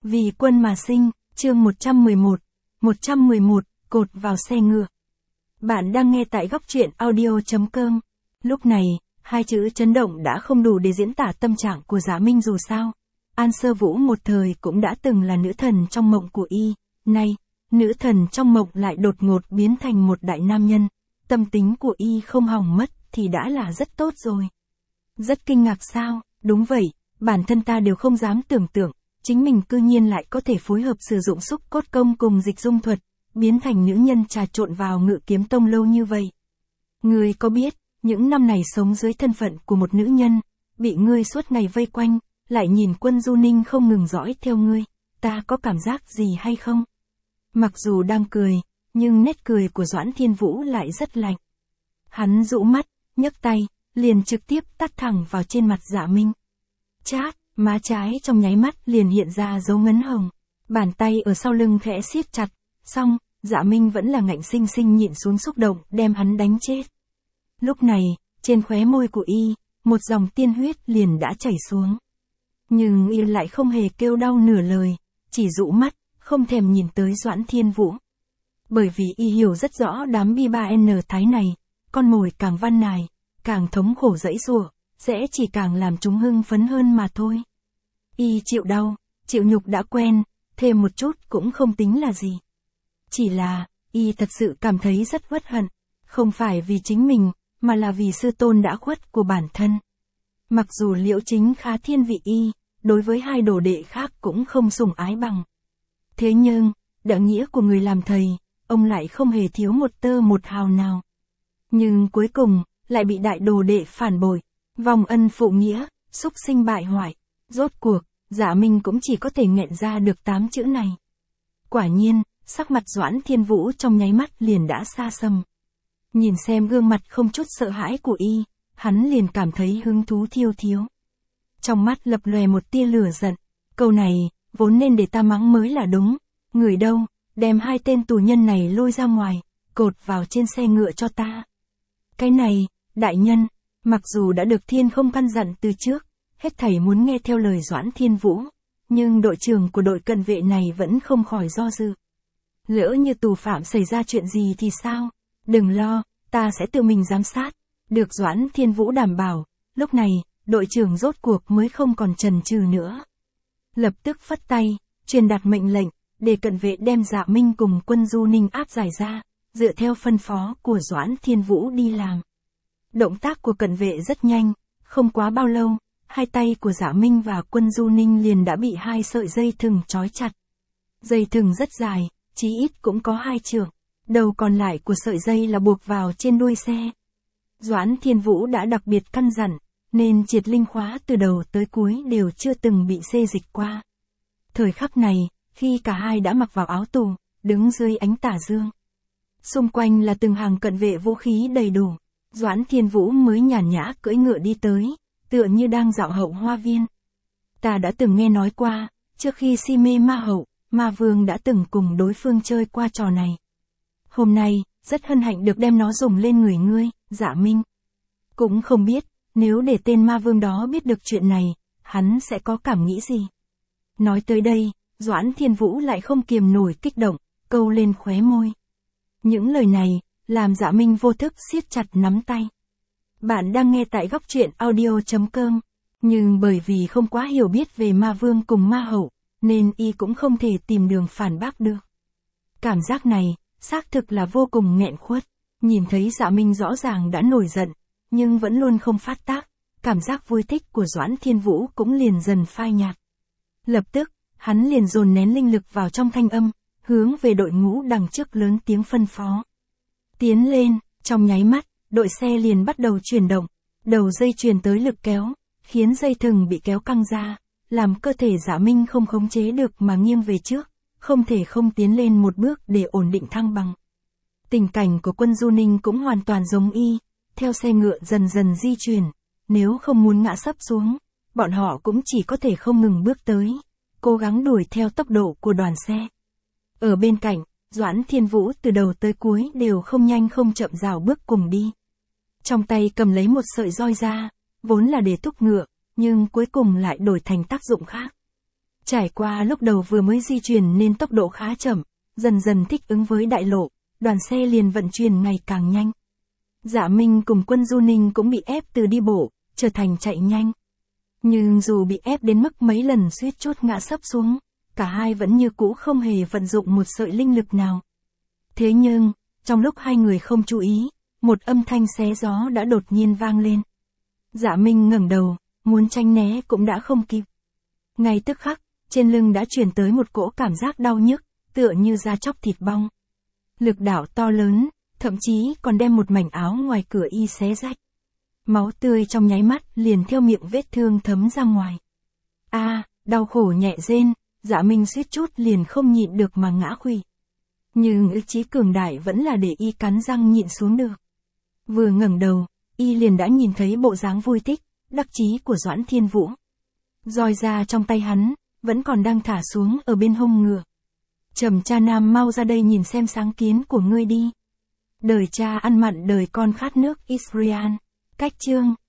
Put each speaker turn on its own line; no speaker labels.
Vì quân mà sinh, chương 111, cột vào xe ngựa. Bạn đang nghe tại góc truyện audio.com. Lúc này, hai chữ chấn động đã không đủ để diễn tả tâm trạng của Dạ Minh dù sao. An Sơ Vũ một thời cũng đã từng là nữ thần trong mộng của y, nay, nữ thần trong mộng lại đột ngột biến thành một đại nam nhân. Tâm tính của y không hỏng mất thì đã là rất tốt rồi. Rất kinh ngạc sao? Đúng vậy, bản thân ta đều không dám tưởng tượng, chính mình cư nhiên lại có thể phối hợp sử dụng xúc cốt công cùng dịch dung thuật, biến thành nữ nhân trà trộn vào Ngự Kiếm Tông lâu như vậy. Ngươi có biết, những năm này sống dưới thân phận của một nữ nhân, bị ngươi suốt ngày vây quanh, lại nhìn Quân Du Ninh không ngừng dõi theo ngươi, ta có cảm giác gì hay không? Mặc dù đang cười, nhưng nét cười của Doãn Thiên Vũ lại rất lạnh. Hắn rũ mắt, nhấc tay, liền trực tiếp tát thẳng vào trên mặt Dạ Minh. Chát, má trái trong nháy mắt liền hiện ra dấu ngấn hồng. Bàn tay ở sau lưng khẽ siết chặt, xong, Dạ Minh vẫn là ngạnh sinh sinh nhịn xuống xúc động đem hắn đánh chết. Lúc này, trên khóe môi của y, một dòng tiên huyết liền đã chảy xuống. Nhưng y lại không hề kêu đau nửa lời, chỉ rũ mắt, không thèm nhìn tới Doãn Thiên Vũ. Bởi vì y hiểu rất rõ đám bi-ba-N thái này, con mồi càng văn nài, càng thống khổ dẫy giụa, sẽ chỉ càng làm chúng hưng phấn hơn mà thôi. Y chịu đau, chịu nhục đã quen, thêm một chút cũng không tính là gì. Chỉ là, y thật sự cảm thấy rất uất hận, không phải vì chính mình, mà là vì sư tôn đã khuất của bản thân. Mặc dù Liễu Chính khá thiên vị y, đối với hai đồ đệ khác cũng không sủng ái bằng. Thế nhưng, đạo nghĩa của người làm thầy, ông lại không hề thiếu một tơ một hào nào. Nhưng cuối cùng, lại bị đại đồ đệ phản bội, vong ân phụ nghĩa, xúc sinh bại hoại. Rốt cuộc, Dạ Minh cũng chỉ có thể nghẹn ra được 8 chữ này. Quả nhiên, sắc mặt Doãn Thiên Vũ trong nháy mắt liền đã xa sầm. Nhìn xem gương mặt không chút sợ hãi của y, hắn liền cảm thấy hứng thú thiêu thiếu. Trong mắt lập lòe một tia lửa giận, câu này, vốn nên để ta mắng mới là đúng. Người đâu, đem hai tên tù nhân này lôi ra ngoài, cột vào trên xe ngựa cho ta. Cái này, đại nhân, mặc dù đã được Thiên Không căn dặn từ trước, hết thảy muốn nghe theo lời Doãn Thiên Vũ, nhưng đội trưởng của đội cận vệ này vẫn không khỏi do dự. Lỡ như tù phạm xảy ra chuyện gì thì sao? Đừng lo, ta sẽ tự mình giám sát. Được Doãn Thiên Vũ đảm bảo, lúc này, đội trưởng rốt cuộc mới không còn chần chừ nữa. Lập tức phất tay, truyền đạt mệnh lệnh, để cận vệ đem Dạ Minh cùng Quân Du Ninh áp giải ra, dựa theo phân phó của Doãn Thiên Vũ đi làm. Động tác của cận vệ rất nhanh, không quá bao lâu, hai tay của Dạ Minh và Quân Du Ninh liền đã bị hai sợi dây thừng trói chặt. Dây thừng rất dài, chí ít cũng có 2 trượng, đầu còn lại của sợi dây là buộc vào trên đuôi xe. Doãn Thiên Vũ đã đặc biệt căn dặn, nên triệt linh khóa từ đầu tới cuối đều chưa từng bị xê dịch qua. Thời khắc này, khi cả hai đã mặc vào áo tù, đứng dưới ánh tà dương. Xung quanh là từng hàng cận vệ vũ khí đầy đủ, Doãn Thiên Vũ mới nhàn nhã cưỡi ngựa đi tới, tựa như đang dạo hậu hoa viên. Ta đã từng nghe nói qua, trước khi si mê ma hậu, ma vương đã từng cùng đối phương chơi qua trò này. Hôm nay, rất hân hạnh được đem nó dùng lên người ngươi, Dạ Minh. Cũng không biết, nếu để tên ma vương đó biết được chuyện này, hắn sẽ có cảm nghĩ gì. Nói tới đây, Doãn Thiên Vũ lại không kiềm nổi kích động, câu lên khóe môi. Những lời này, làm Dạ Minh vô thức siết chặt nắm tay. Bạn đang nghe tại góc truyện audio.com, nhưng bởi vì không quá hiểu biết về ma vương cùng ma hậu, nên y cũng không thể tìm đường phản bác được. Cảm giác này, xác thực là vô cùng nghẹn khuất. Nhìn thấy Dạ Minh rõ ràng đã nổi giận, nhưng vẫn luôn không phát tác, cảm giác vui thích của Doãn Thiên Vũ cũng liền dần phai nhạt. Lập tức, hắn liền dồn nén linh lực vào trong thanh âm, hướng về đội ngũ đằng trước lớn tiếng phân phó. Tiến lên, trong nháy mắt, đội xe liền bắt đầu chuyển động, đầu dây truyền tới lực kéo, khiến dây thừng bị kéo căng ra, làm cơ thể Dạ Minh không khống chế được mà nghiêng về trước, không thể không tiến lên một bước để ổn định thăng bằng. Tình cảnh của Quân Du Ninh cũng hoàn toàn giống y, theo xe ngựa dần dần di chuyển, nếu không muốn ngã sấp xuống, bọn họ cũng chỉ có thể không ngừng bước tới, cố gắng đuổi theo tốc độ của đoàn xe. Ở bên cạnh, Doãn Thiên Vũ từ đầu tới cuối đều không nhanh không chậm rào bước cùng đi. Trong tay cầm lấy một sợi roi ra, vốn là để thúc ngựa, nhưng cuối cùng lại đổi thành tác dụng khác. Trải qua lúc đầu vừa mới di chuyển nên tốc độ khá chậm, dần dần thích ứng với đại lộ, đoàn xe liền vận chuyển ngày càng nhanh. Dạ Minh cùng Quân Du Ninh cũng bị ép từ đi bộ, trở thành chạy nhanh. Nhưng dù bị ép đến mức mấy lần suýt chút ngã sấp xuống, cả hai vẫn như cũ không hề vận dụng một sợi linh lực nào. Thế nhưng, trong lúc hai người không chú ý, một âm thanh xé gió đã đột nhiên vang lên. Dạ Minh ngẩng đầu, muốn tránh né cũng đã không kịp. Ngay tức khắc, trên lưng đã truyền tới một cỗ cảm giác đau nhức, tựa như da chóc thịt bong. Lực đảo to lớn, thậm chí còn đem một mảnh áo ngoài cửa y xé rách. Máu tươi trong nháy mắt liền theo miệng vết thương thấm ra ngoài. Đau khổ nhẹ rên, Dạ Minh suýt chút liền không nhịn được mà ngã khuỵu. Nhưng ý chí cường đại vẫn là để y cắn răng nhịn xuống được. Vừa ngẩng đầu, y liền đã nhìn thấy bộ dáng vui thích, đắc chí của Doãn Thiên Vũ. Roi ra trong tay hắn, vẫn còn đang thả xuống ở bên hông ngựa. Trầm cha nam, mau ra đây nhìn xem sáng kiến của ngươi đi. Đời cha ăn mặn đời con khát nước Israel. Cách chương